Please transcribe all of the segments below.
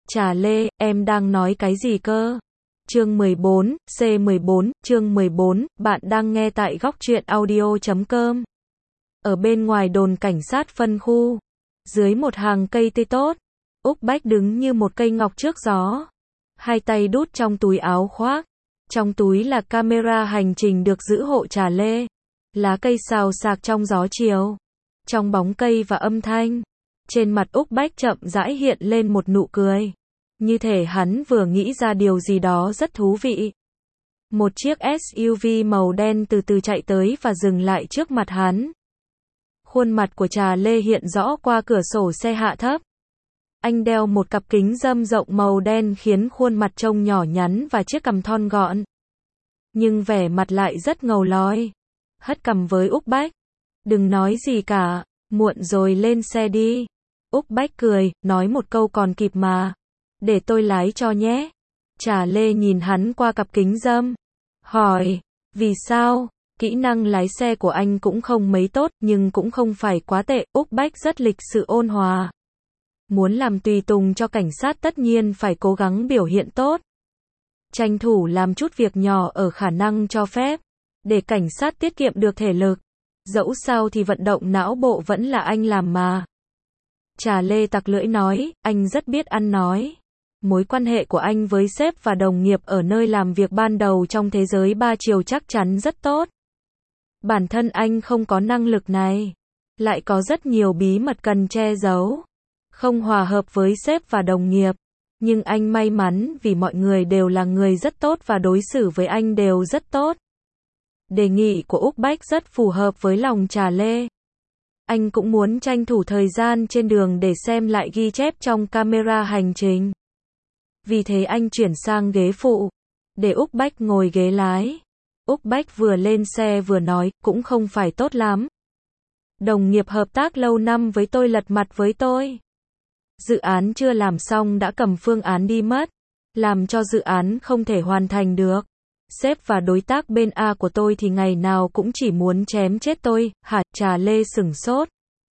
Trà Lê, em đang nói cái gì cơ? Chương 14, C14, chương 14, bạn đang nghe tại góc truyện audio.com. Ở bên ngoài đồn cảnh sát phân khu, dưới một hàng cây tươi tốt, Úc Bách đứng như một cây ngọc trước gió. Hai tay đút trong túi áo khoác. Trong túi là camera hành trình được giữ hộ Trà Lê. Lá cây xào xạc trong gió chiều. Trong bóng cây và âm thanh, trên mặt Úc Bách chậm rãi hiện lên một nụ cười. Như thể hắn vừa nghĩ ra điều gì đó rất thú vị. Một chiếc SUV màu đen từ từ chạy tới và dừng lại trước mặt hắn. Khuôn mặt của Trà Lê hiện rõ qua cửa sổ xe hạ thấp. Anh đeo một cặp kính râm rộng màu đen khiến khuôn mặt trông nhỏ nhắn và chiếc cằm thon gọn. Nhưng vẻ mặt lại rất ngầu lói. Hất cằm với Úc Bách. Đừng nói gì cả, muộn rồi lên xe đi. Úc Bách cười, nói một câu còn kịp mà. Để tôi lái cho nhé. Trà Lê nhìn hắn qua cặp kính râm. Hỏi, vì sao? Kỹ năng lái xe của anh cũng không mấy tốt, nhưng cũng không phải quá tệ. Úc Bách rất lịch sự ôn hòa. Muốn làm tùy tùng cho cảnh sát tất nhiên phải cố gắng biểu hiện tốt. Tranh thủ làm chút việc nhỏ ở khả năng cho phép. Để cảnh sát tiết kiệm được thể lực. Dẫu sao thì vận động não bộ vẫn là anh làm mà. Trà Lê tặc lưỡi nói, anh rất biết ăn nói. Mối quan hệ của anh với sếp và đồng nghiệp ở nơi làm việc ban đầu trong thế giới ba chiều chắc chắn rất tốt. Bản thân anh không có năng lực này. Lại có rất nhiều bí mật cần che giấu. Không hòa hợp với sếp và đồng nghiệp. Nhưng anh may mắn vì mọi người đều là người rất tốt và đối xử với anh đều rất tốt. Đề nghị của Úc Bách rất phù hợp với lòng Trà Lê. Anh cũng muốn tranh thủ thời gian trên đường để xem lại ghi chép trong camera hành trình. Vì thế anh chuyển sang ghế phụ, để Úc Bách ngồi ghế lái. Úc Bách vừa lên xe vừa nói, cũng không phải tốt lắm. Đồng nghiệp hợp tác lâu năm với tôi lật mặt với tôi. Dự án chưa làm xong đã cầm phương án đi mất, làm cho dự án không thể hoàn thành được. Sếp và đối tác bên A của tôi thì ngày nào cũng chỉ muốn chém chết tôi, hả? Trà Lê sửng sốt.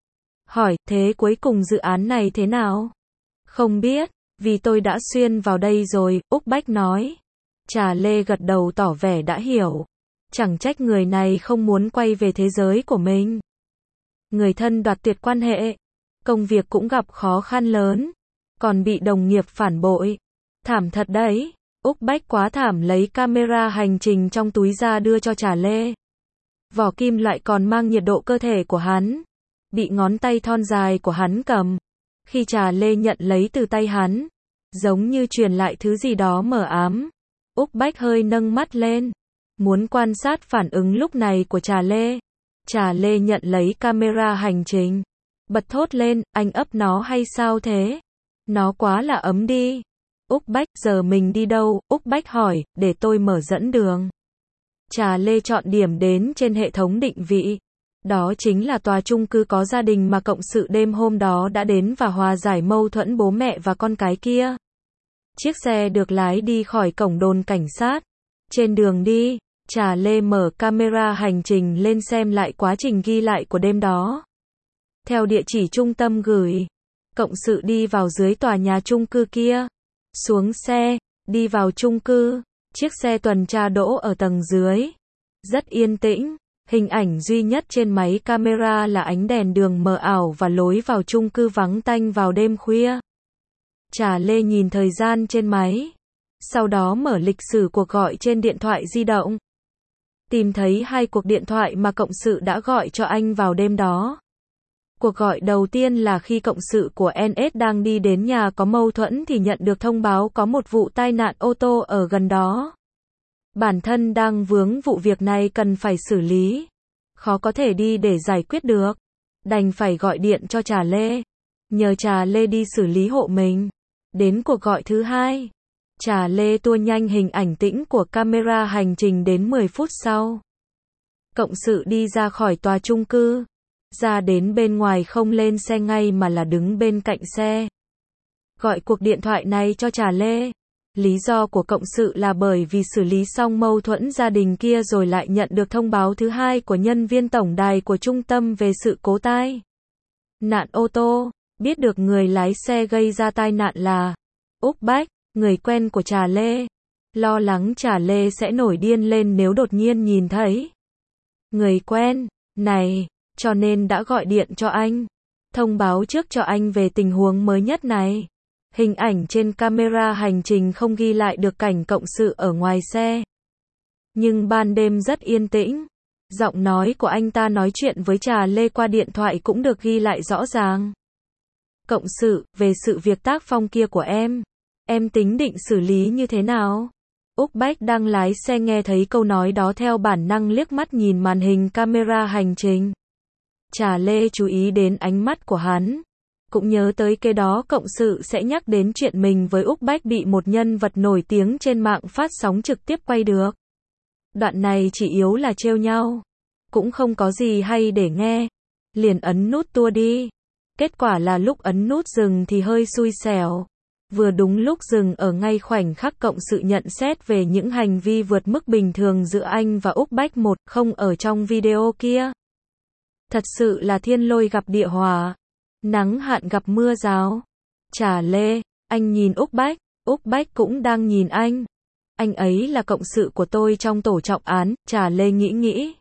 Hỏi, thế cuối cùng dự án này thế nào? Không biết, vì tôi đã xuyên vào đây rồi, Úc Bách nói. Trà Lê gật đầu tỏ vẻ đã hiểu. Chẳng trách người này không muốn quay về thế giới của mình. Người thân đoạt tuyệt quan hệ. Công việc cũng gặp khó khăn lớn. Còn bị đồng nghiệp phản bội. Thảm thật đấy. Úc Bách quá thảm lấy camera hành trình trong túi ra đưa cho Trà Lê. Vỏ kim loại còn mang nhiệt độ cơ thể của hắn. Bị ngón tay thon dài của hắn cầm. Khi Trà Lê nhận lấy từ tay hắn, giống như truyền lại thứ gì đó mờ ám. Úc Bách hơi nâng mắt lên, muốn quan sát phản ứng lúc này của Trà Lê. Trà Lê nhận lấy camera hành trình. Bật thốt lên, anh ấp nó hay sao thế? Nó quá là ấm đi. Úc Bách, giờ mình đi đâu? Úc Bách hỏi, để tôi mở dẫn đường. Trà Lê chọn điểm đến trên hệ thống định vị. Đó chính là tòa chung cư có gia đình mà cộng sự đêm hôm đó đã đến và hòa giải mâu thuẫn bố mẹ và con cái kia. Chiếc xe được lái đi khỏi cổng đồn cảnh sát. Trên đường đi, Trà Lê mở camera hành trình lên xem lại quá trình ghi lại của đêm đó. Theo địa chỉ trung tâm gửi, cộng sự đi vào dưới tòa nhà chung cư kia. Xuống xe, đi vào chung cư, chiếc xe tuần tra đỗ ở tầng dưới. Rất yên tĩnh, hình ảnh duy nhất trên máy camera là ánh đèn đường mờ ảo và lối vào chung cư vắng tanh vào đêm khuya. Trà Lê nhìn thời gian trên máy, sau đó mở lịch sử cuộc gọi trên điện thoại di động. Tìm thấy 2 cuộc điện thoại mà cộng sự đã gọi cho anh vào đêm đó. Cuộc gọi đầu tiên là khi cộng sự của NS đang đi đến nhà có mâu thuẫn thì nhận được thông báo có một vụ tai nạn ô tô ở gần đó. Bản thân đang vướng vụ việc này cần phải xử lý. Khó có thể đi để giải quyết được. Đành phải gọi điện cho Trà Lê. Nhờ Trà Lê đi xử lý hộ mình. Đến cuộc gọi thứ 2. Trà Lê tua nhanh hình ảnh tĩnh của camera hành trình đến 10 phút sau. Cộng sự đi ra khỏi tòa chung cư. Ra đến bên ngoài không lên xe ngay mà là đứng bên cạnh xe. Gọi cuộc điện thoại này cho Trà Lê. Lý do của cộng sự là bởi vì xử lý xong mâu thuẫn gia đình kia rồi lại nhận được thông báo thứ 2 của nhân viên tổng đài của trung tâm về sự cố tai nạn ô tô. Biết được người lái xe gây ra tai nạn là Úc Bách, người quen của Trà Lê. Lo lắng Trà Lê sẽ nổi điên lên nếu đột nhiên nhìn thấy người quen này, cho nên đã gọi điện cho anh. Thông báo trước cho anh về tình huống mới nhất này. Hình ảnh trên camera hành trình không ghi lại được cảnh cộng sự ở ngoài xe. Nhưng ban đêm rất yên tĩnh. Giọng nói của anh ta nói chuyện với Trà Lê qua điện thoại cũng được ghi lại rõ ràng. Cộng sự, về sự việc tác phong kia của em tính định xử lý như thế nào? Úc Bách đang lái xe nghe thấy câu nói đó theo bản năng liếc mắt nhìn màn hình camera hành trình. Trà Lê chú ý đến ánh mắt của hắn. Cũng nhớ tới cái đó cộng sự sẽ nhắc đến chuyện mình với Úc Bách bị một nhân vật nổi tiếng trên mạng phát sóng trực tiếp quay được. Đoạn này chỉ yếu là trêu nhau. Cũng không có gì hay để nghe. Liền ấn nút tua đi. Kết quả là lúc ấn nút dừng thì hơi xui xẻo. Vừa đúng lúc dừng ở ngay khoảnh khắc cộng sự nhận xét về những hành vi vượt mức bình thường giữa anh và Úc Bách không ở trong video kia. Thật sự là thiên lôi gặp địa hỏa. Nắng hạn gặp mưa rào. Trà Lê, anh nhìn Úc Bách cũng đang nhìn anh. Anh ấy là cộng sự của tôi trong tổ trọng án, Trà Lê nghĩ.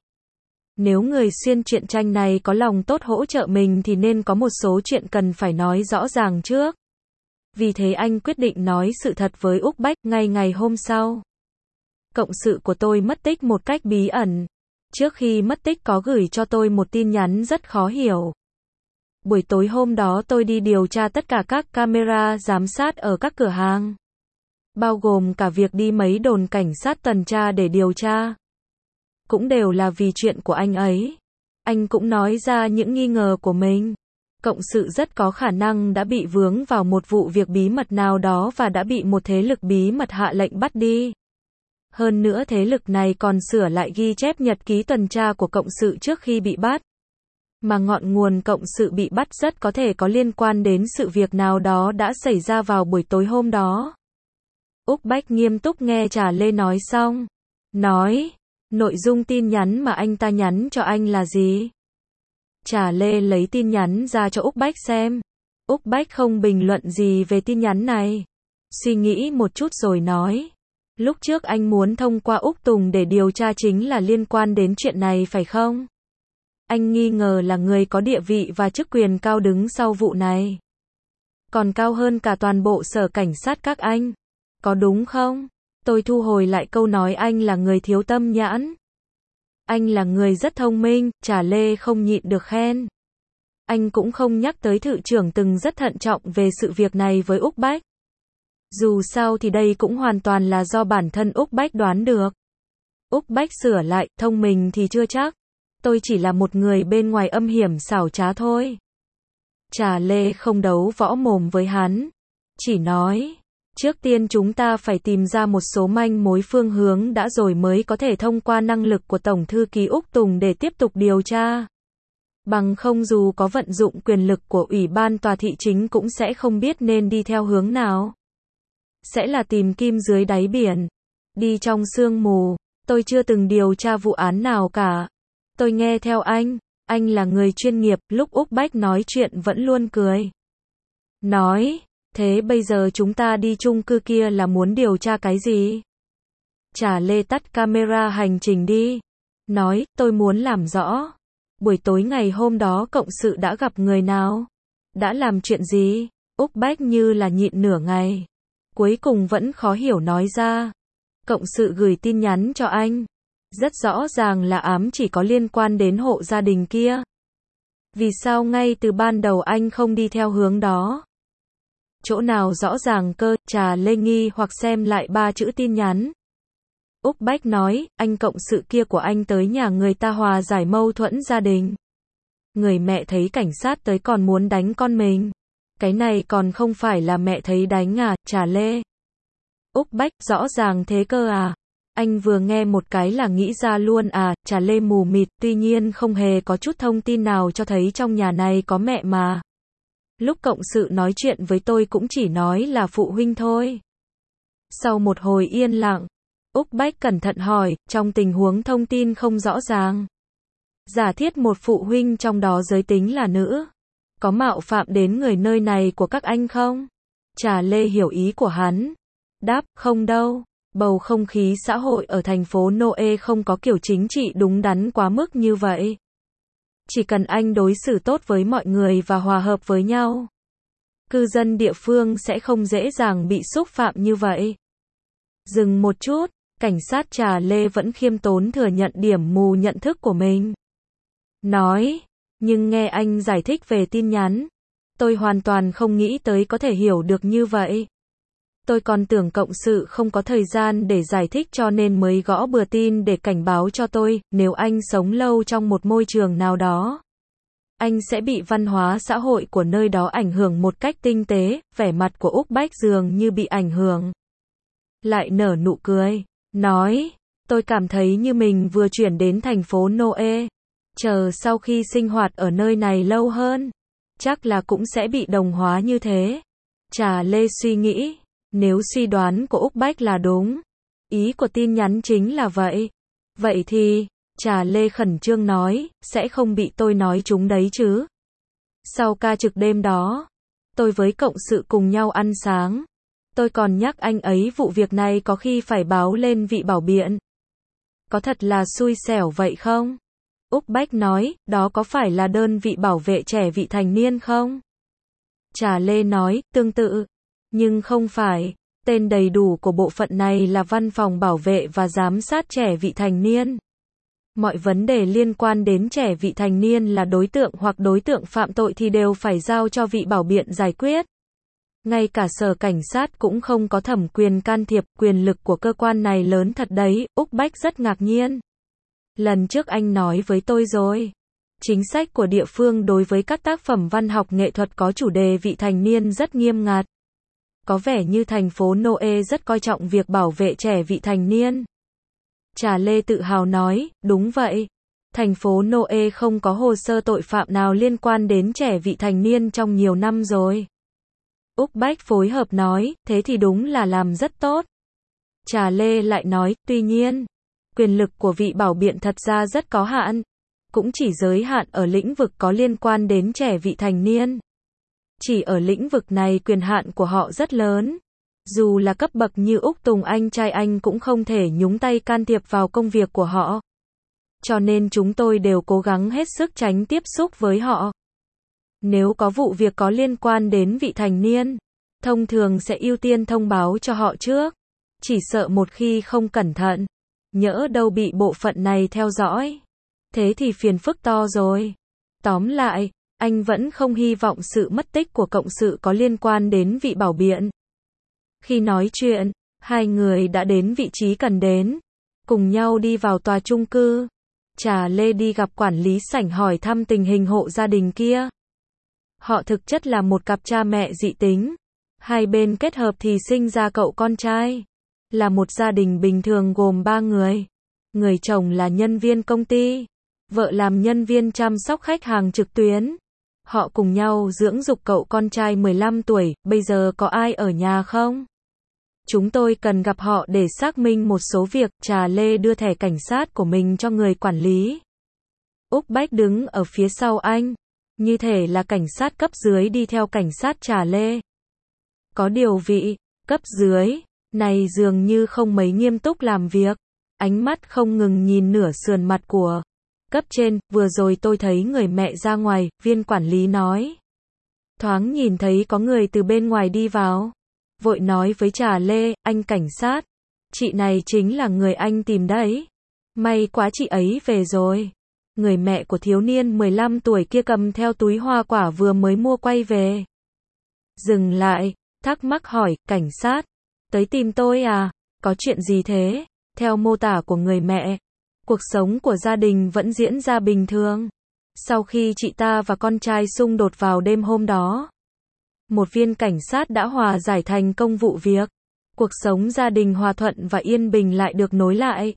Nếu người xuyên truyện tranh này có lòng tốt hỗ trợ mình thì nên có một số chuyện cần phải nói rõ ràng trước. Vì thế anh quyết định nói sự thật với Úc Bách ngay ngày hôm sau. Cộng sự của tôi mất tích một cách bí ẩn. Trước khi mất tích có gửi cho tôi một tin nhắn rất khó hiểu. Buổi tối hôm đó tôi đi điều tra tất cả các camera giám sát ở các cửa hàng. Bao gồm cả việc đi mấy đồn cảnh sát tuần tra để điều tra. Cũng đều là vì chuyện của anh ấy. Anh cũng nói ra những nghi ngờ của mình. Cộng sự rất có khả năng đã bị vướng vào một vụ việc bí mật nào đó và đã bị một thế lực bí mật hạ lệnh bắt đi. Hơn nữa thế lực này còn sửa lại ghi chép nhật ký tuần tra của cộng sự trước khi bị bắt. Mà ngọn nguồn cộng sự bị bắt rất có thể có liên quan đến sự việc nào đó đã xảy ra vào buổi tối hôm đó. Úc Bách nghiêm túc nghe Trà Lê nói xong. Nói, nội dung tin nhắn mà anh ta nhắn cho anh là gì? Trà Lê lấy tin nhắn ra cho Úc Bách xem. Úc Bách không bình luận gì về tin nhắn này. Suy nghĩ một chút rồi nói. Lúc trước anh muốn thông qua Úc Tùng để điều tra chính là liên quan đến chuyện này phải không? Anh nghi ngờ là người có địa vị và chức quyền cao đứng sau vụ này. Còn cao hơn cả toàn bộ sở cảnh sát các anh. Có đúng không? Tôi thu hồi lại câu nói anh là người thiếu tâm nhãn. Anh là người rất thông minh, Trà Lê không nhịn được khen. Anh cũng không nhắc tới thự trưởng từng rất thận trọng về sự việc này với Úc Bách. Dù sao thì đây cũng hoàn toàn là do bản thân Úc Bách đoán được. Úc Bách sửa lại, thông minh thì chưa chắc. Tôi chỉ là một người bên ngoài âm hiểm xảo trá thôi. Trà Lê không đấu võ mồm với hắn. Chỉ nói, trước tiên chúng ta phải tìm ra một số manh mối phương hướng đã rồi mới có thể thông qua năng lực của Tổng thư ký Úc Tùng để tiếp tục điều tra. Bằng không dù có vận dụng quyền lực của Ủy ban tòa thị chính cũng sẽ không biết nên đi theo hướng nào. Sẽ là tìm kim dưới đáy biển. Đi trong sương mù. Tôi chưa từng điều tra vụ án nào cả. Tôi nghe theo anh là người chuyên nghiệp. Lúc Úc Bách nói chuyện vẫn luôn cười. Nói, thế bây giờ chúng ta đi chung cư kia là muốn điều tra cái gì? Trà Lê tắt camera hành trình đi. Nói, tôi muốn làm rõ. Buổi tối ngày hôm đó cộng sự đã gặp người nào? Đã làm chuyện gì? Úc Bách như là nhịn nửa ngày. Cuối cùng vẫn khó hiểu nói ra. Cộng sự gửi tin nhắn cho anh. Rất rõ ràng là ám chỉ có liên quan đến hộ gia đình kia. Vì sao ngay từ ban đầu anh không đi theo hướng đó? Chỗ nào rõ ràng cơ? Trà Lê nghi hoặc xem lại 3 chữ tin nhắn. Úc Bách nói, anh cộng sự kia của anh tới nhà người ta hòa giải mâu thuẫn gia đình. Người mẹ thấy cảnh sát tới còn muốn đánh con mình. Cái này còn không phải là mẹ thấy đánh à, Trà Lê. Úc Bách, rõ ràng thế cơ à? Anh vừa nghe một cái là nghĩ ra luôn à, Trà Lê mù mịt, tuy nhiên không hề có chút thông tin nào cho thấy trong nhà này có mẹ mà. Lúc cộng sự nói chuyện với tôi cũng chỉ nói là phụ huynh thôi. Sau một hồi yên lặng, Úc Bách cẩn thận hỏi, trong tình huống thông tin không rõ ràng. Giả thiết một phụ huynh trong đó giới tính là nữ. Có mạo phạm đến người nơi này của các anh không? Trà Lê hiểu ý của hắn. Đáp, không đâu. Bầu không khí xã hội ở thành phố Noe không có kiểu chính trị đúng đắn quá mức như vậy. Chỉ cần anh đối xử tốt với mọi người và hòa hợp với nhau, cư dân địa phương sẽ không dễ dàng bị xúc phạm như vậy. Dừng một chút, cảnh sát Trà Lê vẫn khiêm tốn thừa nhận điểm mù nhận thức của mình. Nói, nhưng nghe anh giải thích về tin nhắn, tôi hoàn toàn không nghĩ tới có thể hiểu được như vậy. Tôi còn tưởng cộng sự không có thời gian để giải thích cho nên mới gõ bừa tin để cảnh báo cho tôi, nếu anh sống lâu trong một môi trường nào đó, anh sẽ bị văn hóa xã hội của nơi đó ảnh hưởng một cách tinh tế. Vẻ mặt của Úc Bách dường như bị ảnh hưởng. Lại nở nụ cười, nói, tôi cảm thấy như mình vừa chuyển đến thành phố Noe. Chờ sau khi sinh hoạt ở nơi này lâu hơn, chắc là cũng sẽ bị đồng hóa như thế. Trà Lê suy nghĩ, nếu suy đoán của Úc Bách là đúng, ý của tin nhắn chính là vậy. Vậy thì, Trà Lê khẩn trương nói, sẽ không bị tôi nói trúng đấy chứ. Sau ca trực đêm đó, tôi với cộng sự cùng nhau ăn sáng. Tôi còn nhắc anh ấy vụ việc này có khi phải báo lên vị bảo biện. Có thật là xui xẻo vậy không? Úc Bách nói, đó có phải là đơn vị bảo vệ trẻ vị thành niên không? Trà Lê nói, tương tự. Nhưng không phải. Tên đầy đủ của bộ phận này là Văn phòng Bảo vệ và Giám sát trẻ vị thành niên. Mọi vấn đề liên quan đến trẻ vị thành niên là đối tượng hoặc đối tượng phạm tội thì đều phải giao cho vị bảo biện giải quyết. Ngay cả sở cảnh sát cũng không có thẩm quyền can thiệp, quyền lực của cơ quan này lớn thật đấy. Úc Bách rất ngạc nhiên. Lần trước anh nói với tôi rồi. Chính sách của địa phương đối với các tác phẩm văn học nghệ thuật có chủ đề vị thành niên rất nghiêm ngặt. Có vẻ như thành phố Noe rất coi trọng việc bảo vệ trẻ vị thành niên. Trà Lê tự hào nói, đúng vậy. Thành phố Noe không có hồ sơ tội phạm nào liên quan đến trẻ vị thành niên trong nhiều năm rồi. Úc Bách phối hợp nói, thế thì đúng là làm rất tốt. Trà Lê lại nói, tuy nhiên, quyền lực của vị bảo biện thật ra rất có hạn. Cũng chỉ giới hạn ở lĩnh vực có liên quan đến trẻ vị thành niên. Chỉ ở lĩnh vực này quyền hạn của họ rất lớn. Dù là cấp bậc như Úc Tùng anh trai anh cũng không thể nhúng tay can thiệp vào công việc của họ. Cho nên chúng tôi đều cố gắng hết sức tránh tiếp xúc với họ. Nếu có vụ việc có liên quan đến vị thành niên, thông thường sẽ ưu tiên thông báo cho họ trước. Chỉ sợ một khi không cẩn thận, nhỡ đâu bị bộ phận này theo dõi. Thế thì phiền phức to rồi. Tóm lại, anh vẫn không hy vọng sự mất tích của cộng sự có liên quan đến vị bảo biện. Khi nói chuyện, hai người đã đến vị trí cần đến. Cùng nhau đi vào tòa chung cư. Trà Lê đi gặp quản lý sảnh hỏi thăm tình hình hộ gia đình kia. Họ thực chất là một cặp cha mẹ dị tính. Hai bên kết hợp thì sinh ra cậu con trai. Là một gia đình bình thường gồm 3 người. Người chồng là nhân viên công ty. Vợ làm nhân viên chăm sóc khách hàng trực tuyến. Họ cùng nhau dưỡng dục cậu con trai 15 tuổi, bây giờ có ai ở nhà không? Chúng tôi cần gặp họ để xác minh một số việc. Trà Lê đưa thẻ cảnh sát của mình cho người quản lý. Úc Bách đứng ở phía sau anh. Như thể là cảnh sát cấp dưới đi theo cảnh sát Trà Lê. Có điều vị cấp dưới này dường như không mấy nghiêm túc làm việc. Ánh mắt không ngừng nhìn nửa sườn mặt của cấp trên. Vừa rồi tôi thấy người mẹ ra ngoài, viên quản lý nói. Thoáng nhìn thấy có người từ bên ngoài đi vào. Vội nói với Trà Lê, anh cảnh sát. Chị này chính là người anh tìm đấy. May quá chị ấy về rồi. Người mẹ của thiếu niên 15 tuổi kia cầm theo túi hoa quả vừa mới mua quay về. Dừng lại, thắc mắc hỏi, cảnh sát. Tới tìm tôi à? Có chuyện gì thế? Theo mô tả của người mẹ, cuộc sống của gia đình vẫn diễn ra bình thường. Sau khi chị ta và con trai xung đột vào đêm hôm đó, một viên cảnh sát đã hòa giải thành công vụ việc. Cuộc sống gia đình hòa thuận và yên bình lại được nối lại.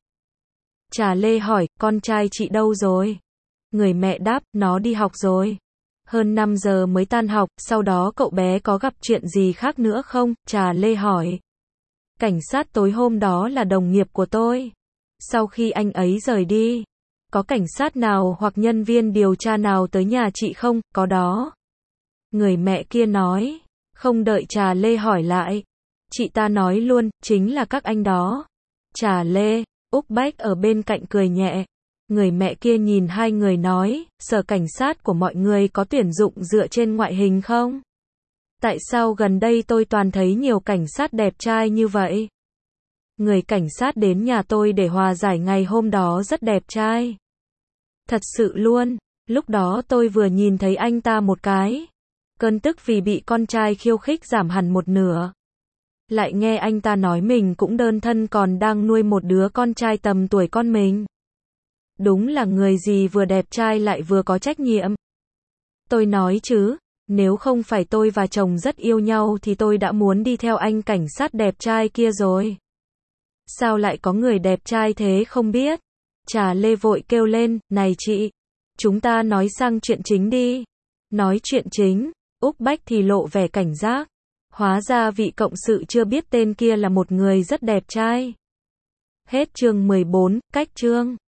Trà Lê hỏi, con trai chị đâu rồi? Người mẹ đáp, nó đi học rồi. Hơn 5 giờ mới tan học, sau đó cậu bé có gặp chuyện gì khác nữa không? Trà Lê hỏi. Cảnh sát tối hôm đó là đồng nghiệp của tôi. Sau khi anh ấy rời đi, có cảnh sát nào hoặc nhân viên điều tra nào tới nhà chị không? Có đó. Người mẹ kia nói. Không đợi Trà Lê hỏi lại, chị ta nói luôn, chính là các anh đó. Trà Lê, Úc Bách ở bên cạnh cười nhẹ. Người mẹ kia nhìn hai người nói, sở cảnh sát của mọi người có tuyển dụng dựa trên ngoại hình không? Tại sao gần đây tôi toàn thấy nhiều cảnh sát đẹp trai như vậy? Người cảnh sát đến nhà tôi để hòa giải ngày hôm đó rất đẹp trai. Thật sự luôn, lúc đó tôi vừa nhìn thấy anh ta một cái. Cơn tức vì bị con trai khiêu khích giảm hẳn một nửa. Lại nghe anh ta nói mình cũng đơn thân còn đang nuôi một đứa con trai tầm tuổi con mình. Đúng là người gì vừa đẹp trai lại vừa có trách nhiệm. Tôi nói chứ, nếu không phải tôi và chồng rất yêu nhau thì tôi đã muốn đi theo anh cảnh sát đẹp trai kia rồi. Sao lại có người đẹp trai thế không biết? Trà Lê vội kêu lên, này chị, chúng ta nói sang chuyện chính đi. Nói chuyện chính, Úc Bách thì lộ vẻ cảnh giác. Hóa ra vị cộng sự chưa biết tên kia là một người rất đẹp trai. Hết chương 14, cách chương.